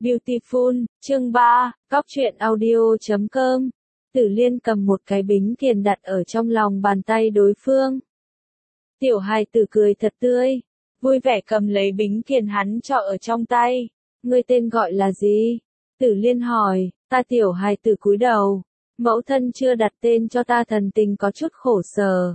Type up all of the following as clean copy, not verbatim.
Beautiful, chương 3, Cóc truyện audio.com. Tử Liên cầm một cái bính tiền đặt ở trong lòng bàn tay đối phương. Tiểu hài tử cười thật tươi, vui vẻ cầm lấy bính tiền hắn cho ở trong tay. Ngươi tên gọi là gì? Tử Liên hỏi. Ta tiểu hài tử cúi đầu. Mẫu thân chưa đặt tên cho ta, thần tình có chút khổ sở.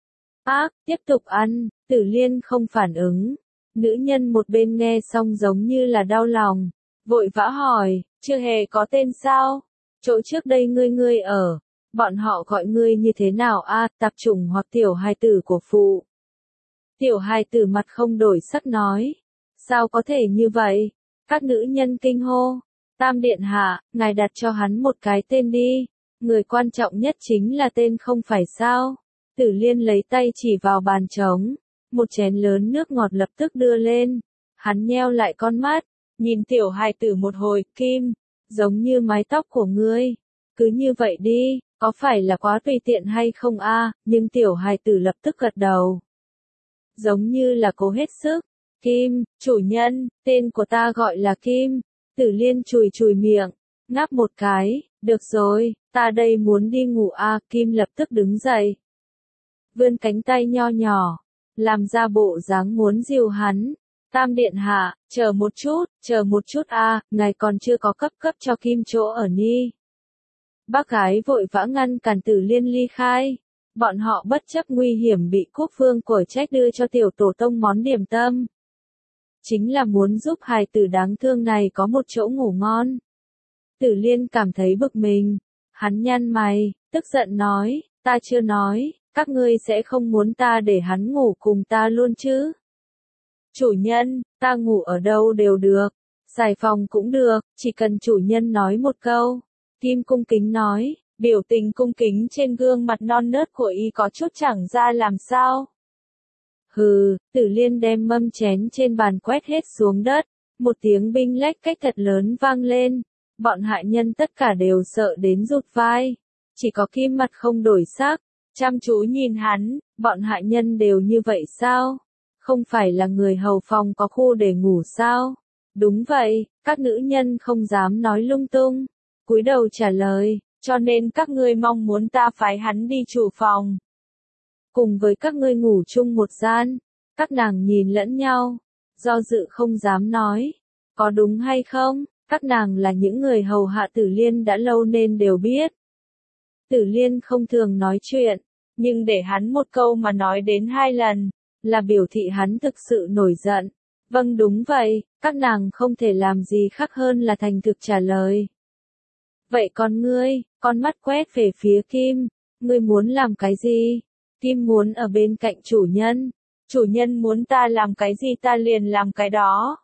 Tiếp tục ăn. Tử Liên không phản ứng. Nữ nhân một bên nghe xong giống như là đau lòng, vội vã hỏi, chưa hề có tên sao? Chỗ trước đây ngươi ở, bọn họ gọi ngươi như thế nào a? Tạp chủng hoặc tiểu hài tử của phụ. Tiểu hài tử mặt không đổi sắc nói, sao có thể như vậy? Các nữ nhân kinh hô, Tam điện hạ, ngài đặt cho hắn một cái tên đi, người quan trọng nhất chính là tên không phải sao? Tử Liên lấy tay chỉ vào bàn trống, một chén lớn nước ngọt lập tức đưa lên, hắn nheo lại con mắt, nhìn tiểu hài tử một hồi, Kim, giống như mái tóc của ngươi, cứ như vậy đi, có phải là quá tùy tiện hay không a? Nhưng tiểu hài tử lập tức gật đầu, giống như là cố hết sức. Kim, chủ nhân, tên của ta gọi là Kim. Tử Liên chùi chùi miệng, ngáp một cái, được rồi, ta đây muốn đi ngủ a. Kim lập tức đứng dậy, vươn cánh tay nho nhỏ, làm ra bộ dáng muốn dìu hắn. Tam điện hạ, chờ một chút a, ngài còn chưa có cấp cho Kim chỗ ở ni. Bác gái vội vã ngăn cản Tử Liên ly khai. Bọn họ bất chấp nguy hiểm bị quốc vương của trách đưa cho tiểu tổ tông món điểm tâm. Chính là muốn giúp hài tử đáng thương này có một chỗ ngủ ngon. Tử Liên cảm thấy bực mình. Hắn nhăn mày, tức giận nói, ta chưa nói, các ngươi sẽ không muốn ta để hắn ngủ cùng ta luôn chứ? Chủ nhân, ta ngủ ở đâu đều được, xài phòng cũng được, chỉ cần chủ nhân nói một câu. Kim cung kính nói, biểu tình cung kính trên gương mặt non nớt của y có chút chẳng ra làm sao. Hừ, Tử Liên đem mâm chén trên bàn quét hết xuống đất, một tiếng binh lách cách thật lớn vang lên, bọn hạ nhân tất cả đều sợ đến rụt vai, chỉ có Kim mặt không đổi sắc, chăm chú nhìn hắn, bọn hạ nhân đều như vậy sao? Không phải là người hầu phòng có khu để ngủ sao? Đúng vậy, các nữ nhân không dám nói lung tung, cúi đầu trả lời, cho nên các ngươi mong muốn ta phái hắn đi chủ phòng. Cùng với các ngươi ngủ chung một gian. Các nàng nhìn lẫn nhau, do dự không dám nói, có đúng hay không? Các nàng là những người hầu hạ Tử Liên đã lâu nên đều biết. Tử Liên không thường nói chuyện, nhưng để hắn một câu mà nói đến 2 lần, là biểu thị hắn thực sự nổi giận. Vâng đúng vậy, các nàng không thể làm gì khác hơn là thành thực trả lời. Vậy còn ngươi, con mắt quét về phía Kim, ngươi muốn làm cái gì? Kim muốn ở bên cạnh chủ nhân muốn ta làm cái gì ta liền làm cái đó.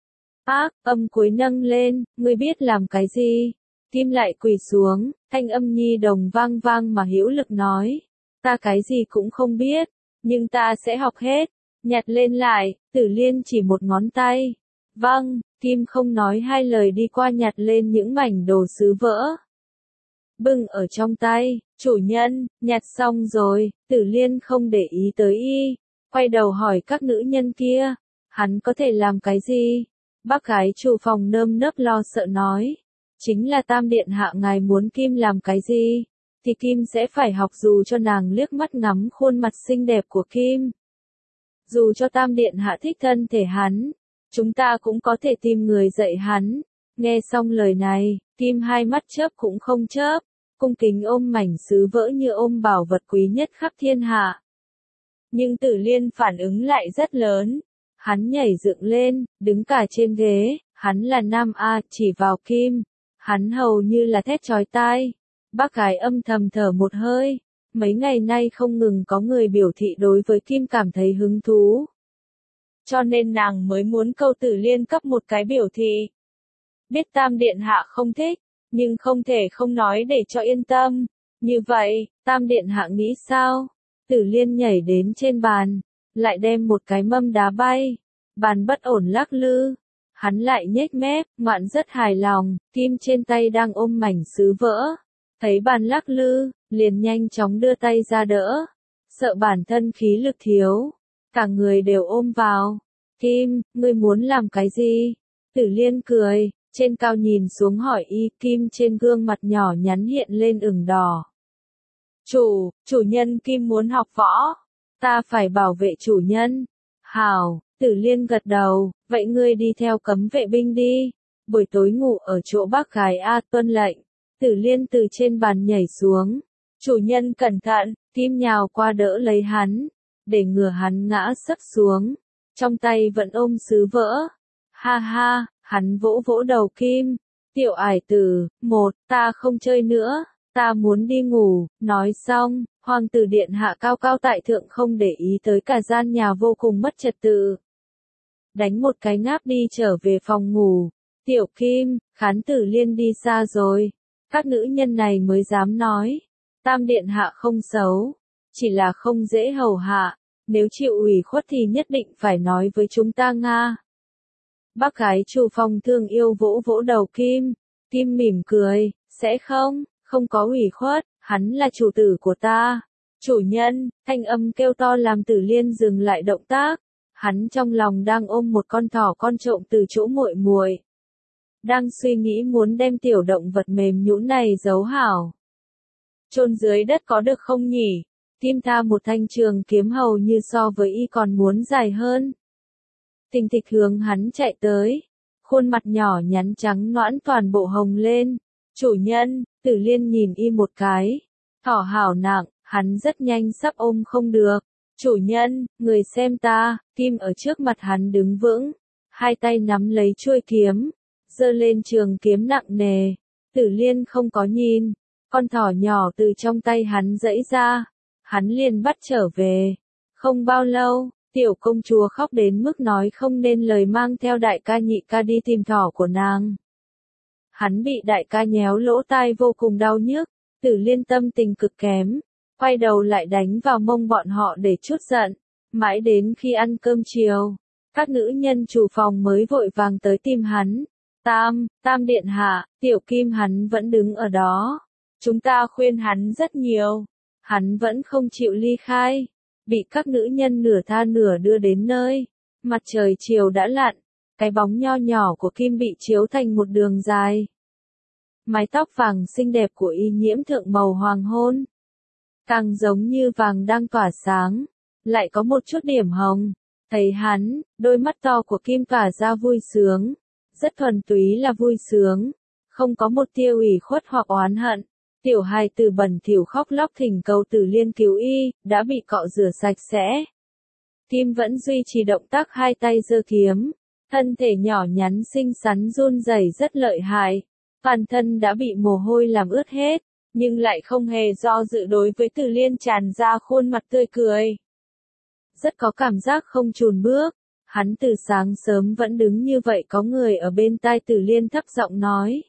Âm cuối nâng lên, ngươi biết làm cái gì? Kim lại quỳ xuống, thanh âm nhi đồng vang vang mà hữu lực nói, ta cái gì cũng không biết, nhưng ta sẽ học hết. Nhặt lên lại, Tử Liên chỉ một ngón tay. Vâng, Kim không nói 2 lời đi qua nhặt lên những mảnh đồ sứ vỡ, bưng ở trong tay. Chủ nhân, nhặt xong rồi. Tử Liên không để ý tới y, quay đầu hỏi các nữ nhân kia, hắn có thể làm cái gì? Bác gái chủ phòng nơm nớp lo sợ nói, chính là Tam điện hạ ngài muốn Kim làm cái gì, thì Kim sẽ phải học, dù cho nàng liếc mắt ngắm khuôn mặt xinh đẹp của Kim. Dù cho Tam điện hạ thích thân thể hắn, chúng ta cũng có thể tìm người dạy hắn. Nghe xong lời này, Kim 2 mắt chớp cũng không chớp, cung kính ôm mảnh sứ vỡ như ôm bảo vật quý nhất khắp thiên hạ. Nhưng Tử Liên phản ứng lại rất lớn. Hắn nhảy dựng lên, đứng cả trên ghế, hắn là nam a, chỉ vào Kim. Hắn hầu như là thét chói tai. Bác gái âm thầm thở một hơi. Mấy ngày nay không ngừng có người biểu thị đối với Kim cảm thấy hứng thú, cho nên nàng mới muốn câu Tử Liên cấp một cái biểu thị. Biết Tam điện hạ không thích, nhưng không thể không nói để cho yên tâm. Như vậy, Tam điện hạ nghĩ sao? Tử Liên nhảy đến trên bàn, lại đem một cái mâm đá bay, bàn bất ổn lắc lư. Hắn lại nhếch mép, ngoạn rất hài lòng. Kim trên tay đang ôm mảnh sứ vỡ, thấy bàn lắc lư, liền nhanh chóng đưa tay ra đỡ, sợ bản thân khí lực thiếu, cả người đều ôm vào. Kim, ngươi muốn làm cái gì? Tử Liên cười, Trên cao nhìn xuống hỏi y, Kim trên gương mặt nhỏ nhắn hiện lên ửng đỏ. Chủ nhân Kim muốn học võ. Ta phải bảo vệ chủ nhân. Hảo, Tử Liên gật đầu, vậy ngươi đi theo cấm vệ binh đi. Buổi tối ngủ ở chỗ bác gái A, tuân lệnh. Tử Liên từ trên bàn nhảy xuống. Chủ nhân cẩn thận, Kim nhào qua đỡ lấy hắn, để ngừa hắn ngã sấp xuống. Trong tay vẫn ôm sứ vỡ. Ha ha, hắn vỗ vỗ đầu Kim. Tiểu ải tử, ta không chơi nữa, ta muốn đi ngủ. Nói xong, hoàng tử điện hạ cao cao tại thượng không để ý tới cả gian nhà vô cùng mất trật tự. Đánh một cái ngáp đi trở về phòng ngủ. Tiểu Kim, Khán Tử Liên đi xa rồi. Các nữ nhân này mới dám nói. Tam điện hạ không xấu, chỉ là không dễ hầu hạ. Nếu chịu ủy khuất thì nhất định phải nói với chúng ta Nga. Bác gái Chu Phong thương yêu vỗ vỗ đầu Kim. Kim mỉm cười, sẽ không có ủy khuất, hắn là chủ tử của ta. Chủ nhân, thanh âm kêu to làm Tử Liên dừng lại động tác. Hắn trong lòng đang ôm một con thỏ con trộm từ chỗ muội muội. Đang suy nghĩ muốn đem tiểu động vật mềm nhũn này giấu hảo. Chôn dưới đất có được không nhỉ? Kim tha một thanh trường kiếm hầu như so với y còn muốn dài hơn. Tình Thịch hướng hắn chạy tới. Khuôn mặt nhỏ nhắn trắng nõn toàn bộ hồng lên. Chủ nhân, Tử Liên nhìn y một cái. Thỏ hảo nặng, hắn rất nhanh sắp ôm không được. Chủ nhân, người xem ta. Kim ở trước mặt hắn đứng vững. Hai tay nắm lấy chuôi kiếm. Giơ lên trường kiếm nặng nề. Tử Liên không có nhìn. Con thỏ nhỏ từ trong tay hắn giãy ra. Hắn liền bắt trở về. Không bao lâu, tiểu công chúa khóc đến mức nói không nên lời mang theo đại ca nhị ca đi tìm thỏ của nàng. Hắn bị đại ca nhéo lỗ tai vô cùng đau nhức. Tử Liên tâm tình cực kém. Quay đầu lại đánh vào mông bọn họ để trút giận. Mãi đến khi ăn cơm chiều, các nữ nhân chủ phòng mới vội vàng tới tìm hắn. Tam điện hạ, tiểu Kim hắn vẫn đứng ở đó. Chúng ta khuyên hắn rất nhiều. Hắn vẫn không chịu ly khai. Bị các nữ nhân nửa tha nửa đưa đến nơi. Mặt trời chiều đã lặn. Cái bóng nho nhỏ của Kim bị chiếu thành một đường dài. Mái tóc vàng xinh đẹp của y nhiễm thượng màu hoàng hôn. Càng giống như vàng đang tỏa sáng. Lại có một chút điểm hồng. Thấy hắn, đôi mắt to của Kim tỏa ra vui sướng. Rất thuần túy là vui sướng. Không có một tia ủy khuất hoặc oán hận. Tiểu hài tử bẩn thỉu khóc lóc thỉnh cầu Tử Liên cứu y, đã bị cọ rửa sạch sẽ. Kim vẫn duy trì động tác hai tay giơ kiếm. Thân thể nhỏ nhắn xinh xắn run rẩy rất lợi hại. Toàn thân đã bị mồ hôi làm ướt hết, nhưng lại không hề do dự đối với Tử Liên tràn ra khuôn mặt tươi cười. Rất có cảm giác không chùn bước. Hắn từ sáng sớm vẫn đứng như vậy có người ở bên tai Tử Liên thấp giọng nói.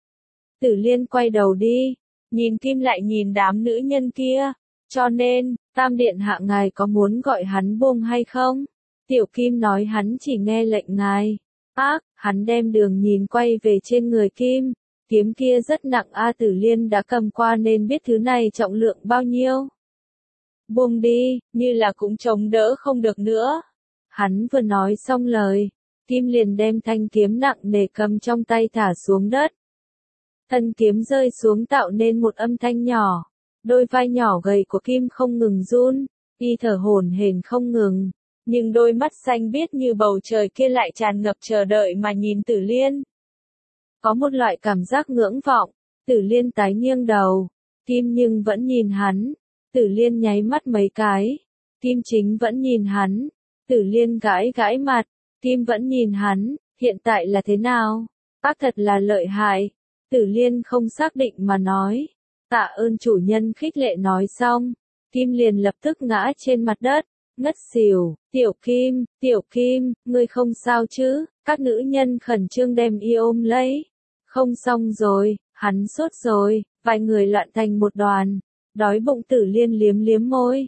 Tử Liên quay đầu đi. Nhìn Kim lại nhìn đám nữ nhân kia. Cho nên, Tam điện hạ ngài có muốn gọi hắn buông hay không? Tiểu Kim nói hắn chỉ nghe lệnh ngài. Hắn đem đường nhìn quay về trên người Kim. Kiếm kia rất nặng Tử Liên đã cầm qua nên biết thứ này trọng lượng bao nhiêu. Buông đi, như là cũng chống đỡ không được nữa. Hắn vừa nói xong lời, Kim liền đem thanh kiếm nặng nề cầm trong tay thả xuống đất. Thân kiếm rơi xuống tạo nên một âm thanh nhỏ. Đôi vai nhỏ gầy của Kim không ngừng run, y thở hổn hển không ngừng. Nhưng đôi mắt xanh biếc như bầu trời kia lại tràn ngập chờ đợi mà nhìn Tử Liên. Có một loại cảm giác ngưỡng vọng. Tử Liên tái nghiêng đầu. Kim nhưng vẫn nhìn hắn. Tử Liên nháy mắt mấy cái. Kim chính vẫn nhìn hắn. Tử Liên gãi gãi mặt. Kim vẫn nhìn hắn. Hiện tại là thế nào? Bác thật là lợi hại. Tử Liên không xác định mà nói. Tạ ơn chủ nhân khích lệ nói xong. Kim liền lập tức ngã trên mặt đất. Ngất xỉu. Tiểu Kim, ngươi không sao chứ? Các nữ nhân khẩn trương đem y ôm lấy. Không xong rồi, hắn sốt rồi. Vài người loạn thành một đoàn. Đói bụng Tử Liên liếm liếm môi.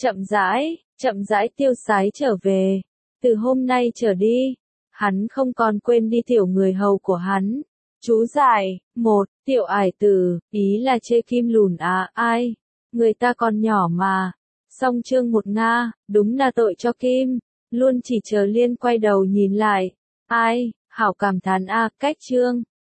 Chậm rãi tiêu sái trở về. Từ hôm nay trở đi, hắn không còn quên đi tiểu người hầu của hắn. Chú giải, tiểu ải tử, ý là chê Kim lùn ai? Người ta còn nhỏ mà. Xong chương 1 Nga, đúng là tội cho Kim. Luôn chỉ chờ Liên quay đầu nhìn lại. Ai, Hảo cảm thán a, cách chương.